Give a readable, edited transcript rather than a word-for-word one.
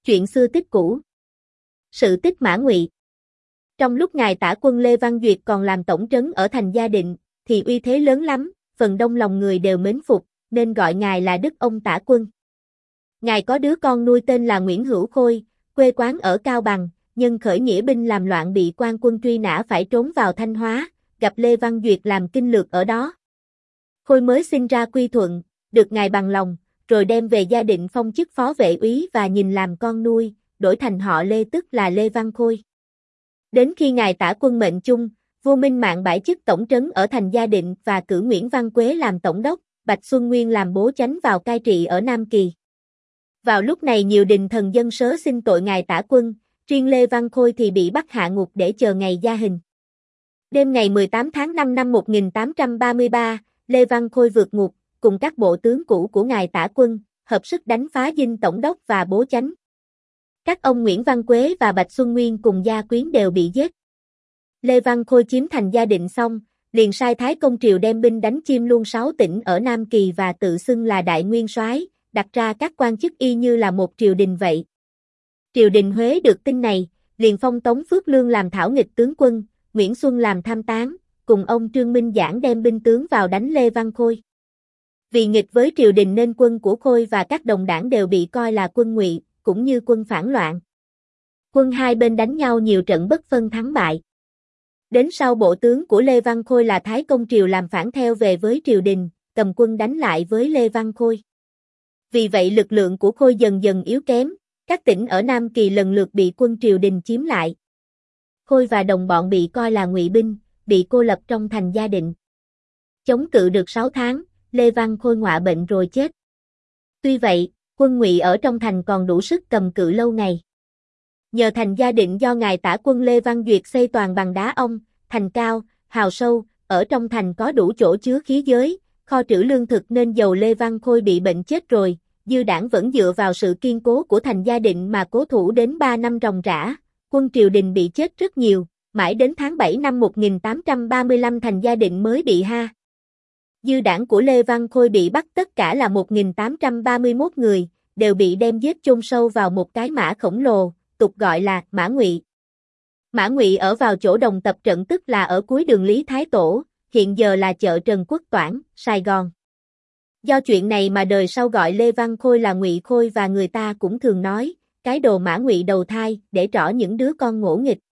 Chuyện xưa tích cũ. Sự tích Mã Ngụy. Trong lúc ngài tả quân Lê Văn Duyệt còn làm tổng trấn ở thành Gia Định, thì uy thế lớn lắm, phần đông lòng người đều mến phục, nên gọi ngài là Đức ông tả quân. Ngài có đứa con nuôi tên là Nguyễn Hữu Khôi, quê quán ở Cao Bằng, nhân khởi nghĩa binh làm loạn bị quan quân truy nã phải trốn vào Thanh Hóa, gặp Lê Văn Duyệt làm kinh lược ở đó. Khôi mới sinh ra quy thuận, được ngài bằng lòng, rồi đem về Gia Định phong chức phó vệ úy và nhìn làm con nuôi, đổi thành họ Lê tức là Lê Văn Khôi. Đến khi ngài tả quân mệnh chung, vua Minh Mạng bãi chức tổng trấn ở thành Gia Định và cử Nguyễn Văn Quế làm tổng đốc, Bạch Xuân Nguyên làm bố chánh vào cai trị ở Nam Kỳ. Vào lúc này nhiều đình thần dân sớ xin tội ngài tả quân, riêng Lê Văn Khôi thì bị bắt hạ ngục để chờ ngày gia hình. Đêm ngày 18 tháng 5 năm 1833, Lê Văn Khôi vượt ngục, cùng các bộ tướng cũ của ngài tả quân, hợp sức đánh phá dinh tổng đốc và bố chánh. Các ông Nguyễn Văn Quế và Bạch Xuân Nguyên cùng gia quyến đều bị giết. Lê Văn Khôi chiếm thành Gia Định xong, liền sai Thái Công Triều đem binh đánh chiêm luôn 6 tỉnh ở Nam Kỳ và tự xưng là Đại Nguyên Soái, đặt ra các quan chức y như là một triều đình vậy. Triều đình Huế được tin này, liền phong Tống Phước Lương làm thảo nghịch tướng quân, Nguyễn Xuân làm tham tán, cùng ông Trương Minh Giảng đem binh tướng vào đánh Lê Văn Khôi. Vì nghịch với triều đình nên quân của Khôi và các đồng đảng đều bị coi là quân ngụy, cũng như quân phản loạn. Quân hai bên đánh nhau nhiều trận bất phân thắng bại. Đến sau bộ tướng của Lê Văn Khôi là Thái Công Triều làm phản theo về với triều đình, cầm quân đánh lại với Lê Văn Khôi. Vì vậy lực lượng của Khôi dần dần yếu kém, các tỉnh ở Nam Kỳ lần lượt bị quân triều đình chiếm lại. Khôi và đồng bọn bị coi là ngụy binh, bị cô lập trong thành Gia Định. Chống cự được 6 tháng, Lê Văn Khôi ngọa bệnh rồi chết. Tuy vậy, quân ngụy ở trong thành còn đủ sức cầm cự lâu ngày. Nhờ thành Gia Định do ngài tả quân Lê Văn Duyệt xây toàn bằng đá ong, thành cao, hào sâu, ở trong thành có đủ chỗ chứa khí giới, kho trữ lương thực nên dầu Lê Văn Khôi bị bệnh chết rồi, dư đảng vẫn dựa vào sự kiên cố của thành Gia Định mà cố thủ đến 3 năm ròng rã, quân triều đình bị chết rất nhiều, mãi đến tháng 7 năm 1835 thành Gia Định mới bị ha. Dư đảng của Lê Văn Khôi bị bắt tất cả là 1831 người, đều bị đem giết chôn sâu vào một cái mã khổng lồ, tục gọi là Mã Ngụy. Mã Ngụy ở vào chỗ đồng tập trận tức là ở cuối đường Lý Thái Tổ, hiện giờ là chợ Trần Quốc Toản, Sài Gòn. Do chuyện này mà đời sau gọi Lê Văn Khôi là Ngụy Khôi và người ta cũng thường nói, cái đồ Mã Ngụy đầu thai để trỏ những đứa con ngỗ nghịch.